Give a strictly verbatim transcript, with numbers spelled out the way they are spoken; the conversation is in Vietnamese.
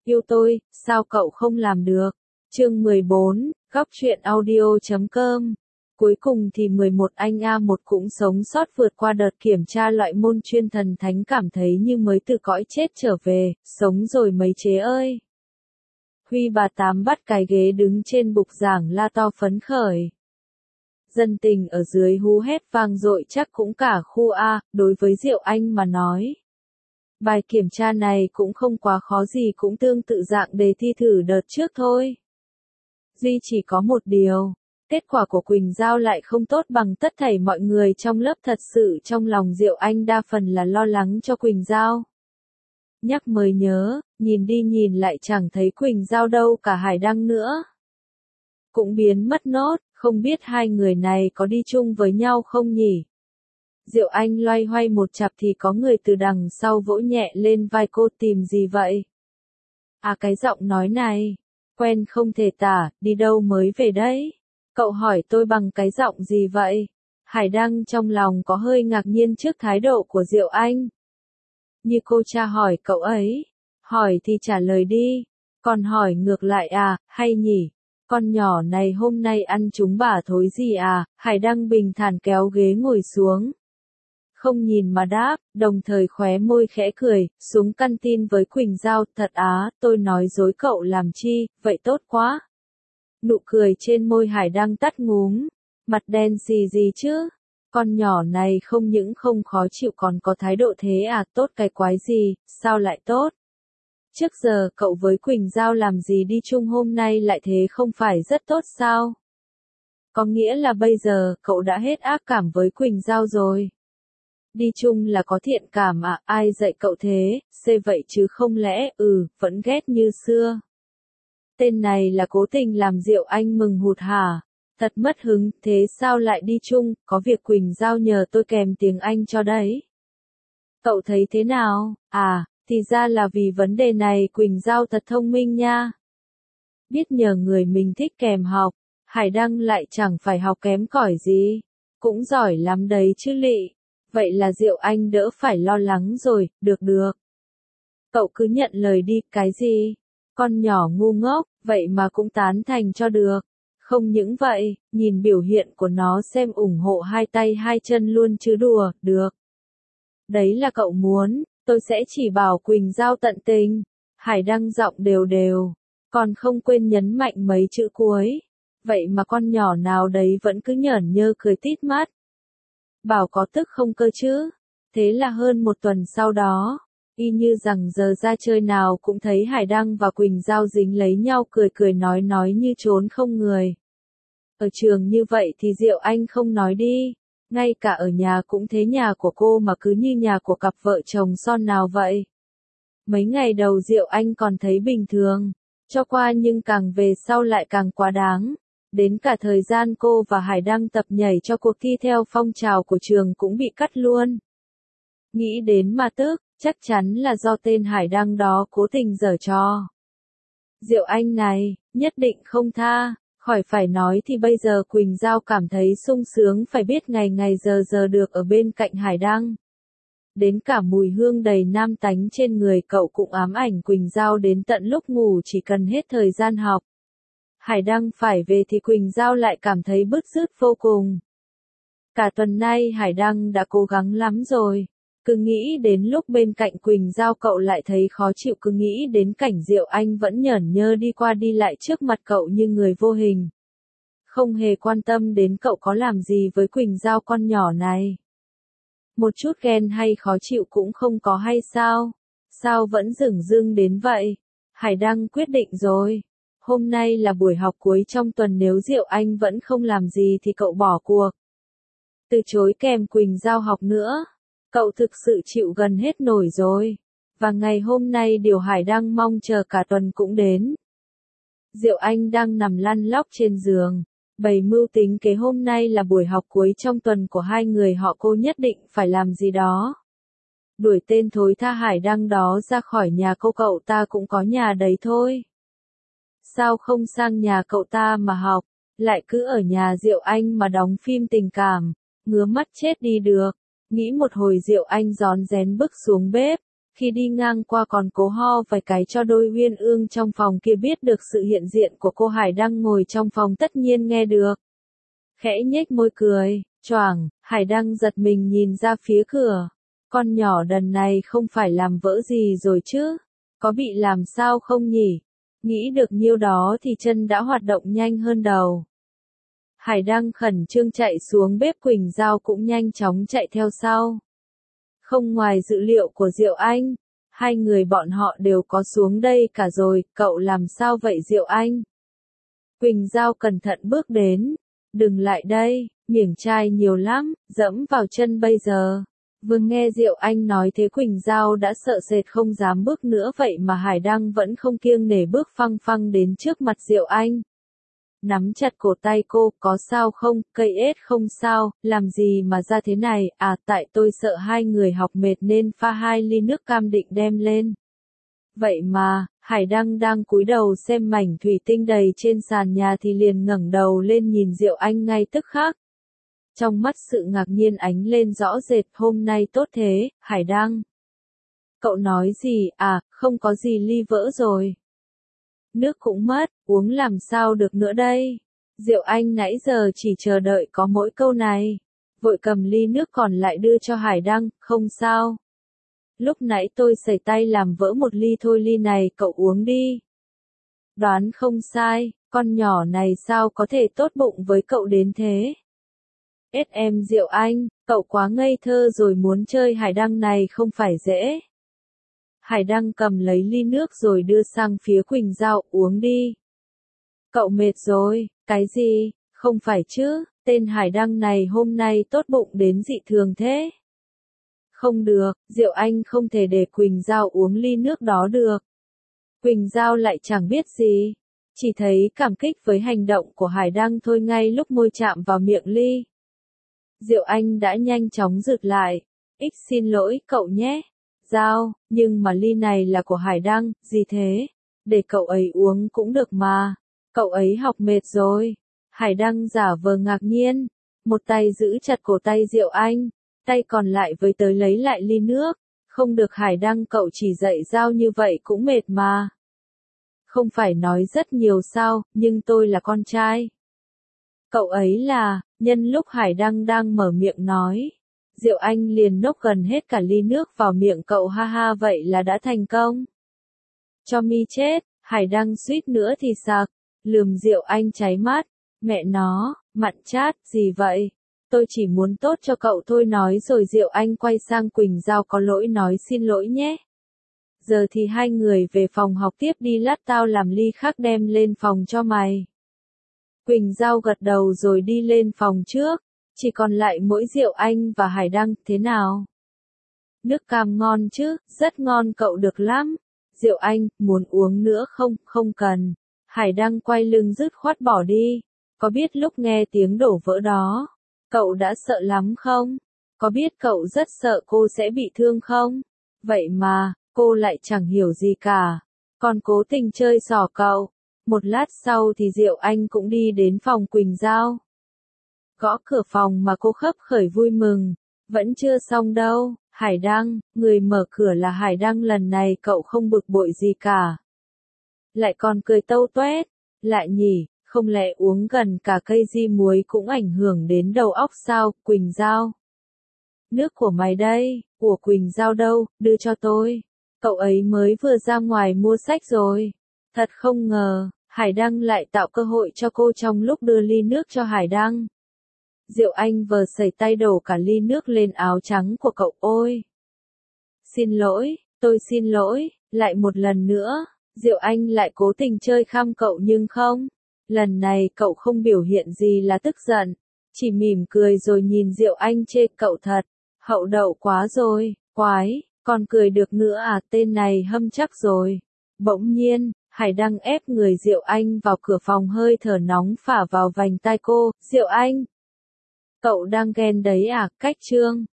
Yêu tôi, sao cậu không làm được? Chương mười bốn, góc truyện audio chấm com. Cuối cùng thì mười một anh A một cũng sống sót vượt qua đợt kiểm tra loại môn chuyên thần thánh, cảm thấy như mới từ cõi chết trở về, sống rồi mấy chế ơi. Huy bà Tám bắt cái ghế đứng trên bục giảng la to phấn khởi. Dân tình ở dưới hú hét vang dội chắc cũng cả khu A, đối với Diệu Anh mà nói. Bài kiểm tra này cũng không quá khó gì, cũng tương tự dạng đề thi thử đợt trước thôi. Duy chỉ có một điều, kết quả của Quỳnh Giao lại không tốt bằng tất thảy mọi người trong lớp, thật sự trong lòng Diệu Anh đa phần là lo lắng cho Quỳnh Giao. Nhắc mới nhớ, nhìn đi nhìn lại chẳng thấy Quỳnh Giao đâu, cả Hải Đăng nữa cũng biến mất nốt, không biết hai người này có đi chung với nhau không nhỉ? Diệu Anh loay hoay một chặp thì có người từ đằng sau vỗ nhẹ lên vai cô, tìm gì vậy? À, cái giọng nói này, quen không thể tả, đi đâu mới về đấy? Cậu hỏi tôi bằng cái giọng gì vậy? Hải Đăng trong lòng có hơi ngạc nhiên trước thái độ của Diệu Anh. Như cô tra hỏi cậu ấy, hỏi thì trả lời đi, còn hỏi ngược lại à, hay nhỉ? Con nhỏ này hôm nay ăn trúng bả thối gì à? Hải Đăng bình thản kéo ghế ngồi xuống. Không nhìn mà đáp, đồng thời khóe môi khẽ cười, xuống căn tin với Quỳnh Giao, thật á, tôi nói dối cậu làm chi, vậy tốt quá. Nụ cười trên môi Hải Đăng tắt ngúm, mặt đen xì gì chứ? Con nhỏ này không những không khó chịu còn có thái độ thế à? Tốt cái quái gì, sao lại tốt? Trước giờ cậu với Quỳnh Giao làm gì đi chung, hôm nay lại thế không phải rất tốt sao? Có nghĩa là bây giờ cậu đã hết ác cảm với Quỳnh Giao rồi. Đi chung là có thiện cảm à? Ai dạy cậu thế? Xê vậy chứ không lẽ, ừ, vẫn ghét như xưa. Tên này là cố tình làm Diệu Anh mừng hụt hả? Thật mất hứng, thế sao lại đi chung, có việc Quỳnh Giao nhờ tôi kèm tiếng Anh cho đấy. Cậu thấy thế nào? À, thì ra là vì vấn đề này. Quỳnh Giao thật thông minh nha. Biết nhờ người mình thích kèm học, Hải Đăng lại chẳng phải học kém cỏi gì. Cũng giỏi lắm đấy chứ lị. Vậy là Diệu Anh đỡ phải lo lắng rồi, được được. Cậu cứ nhận lời đi, cái gì? Con nhỏ ngu ngốc, vậy mà cũng tán thành cho được. Không những vậy, nhìn biểu hiện của nó xem ủng hộ hai tay hai chân luôn chứ đùa, được. Đấy là cậu muốn, tôi sẽ chỉ bảo Quỳnh Giao tận tình. Hải Đăng giọng đều đều, còn không quên nhấn mạnh mấy chữ cuối. Vậy mà con nhỏ nào đấy vẫn cứ nhởn nhơ cười tít mắt. Bảo có tức không cơ chứ? Thế là hơn một tuần sau đó, y như rằng giờ ra chơi nào cũng thấy Hải Đăng và Quỳnh Giao dính lấy nhau, cười cười nói nói như trốn không người. Ở trường như vậy thì Diệu Anh không nói đi, ngay cả ở nhà cũng thế, nhà của cô mà cứ như nhà của cặp vợ chồng son nào vậy. Mấy ngày đầu Diệu Anh còn thấy bình thường, cho qua, nhưng càng về sau lại càng quá đáng. Đến cả thời gian cô và Hải Đăng tập nhảy cho cuộc thi theo phong trào của trường cũng bị cắt luôn. Nghĩ đến mà tức, chắc chắn là do tên Hải Đăng đó cố tình giở trò. Diệu Anh này, nhất định không tha, khỏi phải nói thì bây giờ Quỳnh Giao cảm thấy sung sướng, phải biết ngày ngày giờ giờ được ở bên cạnh Hải Đăng. Đến cả mùi hương đầy nam tánh trên người cậu cũng ám ảnh Quỳnh Giao đến tận lúc ngủ, chỉ cần hết thời gian học. Hải Đăng phải về thì Quỳnh Giao lại cảm thấy bứt rứt vô cùng. Cả tuần nay Hải Đăng đã cố gắng lắm rồi. Cứ nghĩ đến lúc bên cạnh Quỳnh Giao cậu lại thấy khó chịu, cứ nghĩ đến cảnh Diệu Anh vẫn nhởn nhơ đi qua đi lại trước mặt cậu như người vô hình. Không hề quan tâm đến cậu có làm gì với Quỳnh Giao, con nhỏ này. Một chút ghen hay khó chịu cũng không có hay sao? Sao vẫn dửng dưng đến vậy? Hải Đăng quyết định rồi. Hôm nay là buổi học cuối trong tuần, nếu Diệu Anh vẫn không làm gì thì cậu bỏ cuộc. Từ chối kèm Quỳnh Giao học nữa. Cậu thực sự chịu gần hết nổi rồi. Và ngày hôm nay điều Hải Đăng mong chờ cả tuần cũng đến. Diệu Anh đang nằm lăn lóc trên giường, bày mưu tính kế. Hôm nay là buổi học cuối trong tuần của hai người họ, cô nhất định phải làm gì đó. Đuổi tên thối tha Hải Đăng đó ra khỏi nhà cô. Cậu ta cũng có nhà đấy thôi. Sao không sang nhà cậu ta mà học, lại cứ ở nhà Diệu Anh mà đóng phim tình cảm, ngứa mắt chết đi được. Nghĩ một hồi Diệu Anh rón rén bước xuống bếp, Khi đi ngang qua còn cố ho vài cái cho đôi uyên ương trong phòng kia biết được sự hiện diện của cô Hải Đăng ngồi trong phòng tất nhiên nghe được. Khẽ nhếch môi cười, choàng, Hải Đăng giật mình nhìn ra phía cửa. Con nhỏ đần này không phải làm vỡ gì rồi chứ? Có bị làm sao không nhỉ? Nghĩ được nhiêu đó thì chân đã hoạt động nhanh hơn đầu. Hải Đăng khẩn trương chạy xuống bếp, Quỳnh Giao cũng nhanh chóng chạy theo sau. Không ngoài dự liệu của Diệu Anh, hai người bọn họ đều có xuống đây cả rồi, cậu làm sao vậy Diệu Anh? Quỳnh Giao cẩn thận bước đến, đừng lại đây, miếng chai nhiều lắm, dẫm vào chân bây giờ. Vừa nghe Diệu Anh nói thế Quỳnh Giao đã sợ sệt không dám bước nữa, vậy mà Hải Đăng vẫn không kiêng nể bước phăng phăng đến trước mặt Diệu Anh. Nắm chặt cổ tay cô, có sao không, cây ết không sao, làm gì mà ra thế này, à tại tôi sợ hai người học mệt nên pha hai ly nước cam định đem lên. Vậy mà, Hải Đăng đang cúi đầu xem mảnh thủy tinh đầy trên sàn nhà thì liền ngẩng đầu lên nhìn Diệu Anh ngay tức khắc. Trong mắt sự ngạc nhiên ánh lên rõ rệt, hôm nay tốt thế, Hải Đăng. Cậu nói gì, à, không có gì, ly vỡ rồi. Nước cũng mất, uống làm sao được nữa đây. Diệu Anh nãy giờ chỉ chờ đợi có mỗi câu này. Vội cầm ly nước còn lại đưa cho Hải Đăng, không sao. Lúc nãy tôi sẩy tay làm vỡ một ly thôi, ly này cậu uống đi. Đoán không sai, con nhỏ này sao có thể tốt bụng với cậu đến thế. Ết em Diệu Anh, cậu quá ngây thơ rồi, muốn chơi Hải Đăng này không phải dễ. Hải Đăng cầm lấy ly nước rồi đưa sang phía Quỳnh Giao, uống đi. Cậu mệt rồi, cái gì, không phải chứ, tên Hải Đăng này hôm nay tốt bụng đến dị thường thế. Không được, Diệu Anh không thể để Quỳnh Giao uống ly nước đó được. Quỳnh Giao lại chẳng biết gì, chỉ thấy cảm kích với hành động của Hải Đăng thôi. Ngay lúc môi chạm vào miệng ly, Diệu Anh đã nhanh chóng rụt lại. Ích xin lỗi cậu nhé. Giao, nhưng mà ly này là của Hải Đăng, gì thế? Để cậu ấy uống cũng được mà. Cậu ấy học mệt rồi. Hải Đăng giả vờ ngạc nhiên. Một tay giữ chặt cổ tay Diệu Anh. Tay còn lại với tới lấy lại ly nước. Không được Hải Đăng, cậu chỉ dạy Giao như vậy cũng mệt mà. Không phải nói rất nhiều sao, nhưng tôi là con trai. Cậu ấy là, nhân lúc Hải Đăng đang mở miệng nói. Diệu Anh liền nốc gần hết cả ly nước vào miệng cậu, ha ha, vậy là đã thành công. Cho mi chết, Hải Đăng suýt nữa thì sặc, lườm Diệu Anh cháy mắt. Mẹ nó, mặn chát, gì vậy? Tôi chỉ muốn tốt cho cậu thôi, nói rồi Diệu Anh quay sang Quỳnh Giao, có lỗi, nói xin lỗi nhé. Giờ thì hai người về phòng học tiếp đi, lát tao làm ly khác đem lên phòng cho mày. Quỳnh Giao gật đầu rồi đi lên phòng trước. Chỉ còn lại mỗi Diệu Anh và Hải Đăng, thế nào? Nước cam ngon chứ, rất ngon, cậu được lắm. Diệu Anh, muốn uống nữa không? Không cần. Hải Đăng quay lưng dứt khoát bỏ đi. Có biết lúc nghe tiếng đổ vỡ đó, cậu đã sợ lắm không? Có biết cậu rất sợ cô sẽ bị thương không? Vậy mà, cô lại chẳng hiểu gì cả. Còn cố tình chơi xỏ cậu. Một lát sau thì Diệu Anh cũng đi đến phòng Quỳnh Giao. Gõ cửa phòng mà cô khấp khởi vui mừng. Vẫn chưa xong đâu, Hải Đăng, người mở cửa là Hải Đăng, lần này cậu không bực bội gì cả. Lại còn cười tâu toét, lại nhỉ, không lẽ uống gần cả cây di muối cũng ảnh hưởng đến đầu óc sao, Quỳnh Giao? Nước của mày đây, của Quỳnh Giao đâu, đưa cho tôi. Cậu ấy mới vừa ra ngoài mua sách rồi. Thật không ngờ, Hải Đăng lại tạo cơ hội cho cô trong lúc đưa ly nước cho Hải Đăng. Diệu Anh vờ sẩy tay đổ cả ly nước lên áo trắng của cậu. Ôi! Xin lỗi, tôi xin lỗi, lại một lần nữa. Diệu Anh lại cố tình chơi khăm cậu nhưng không. Lần này cậu không biểu hiện gì là tức giận. Chỉ mỉm cười rồi nhìn Diệu Anh chê, cậu thật hậu đậu quá rồi, quái, còn cười được nữa à, tên này hâm chắc rồi. Bỗng nhiên, Hải Đăng ép người Diệu Anh vào cửa phòng, hơi thở nóng phả vào vành tai cô. Diệu Anh! Cậu đang ghen đấy à, cách trương.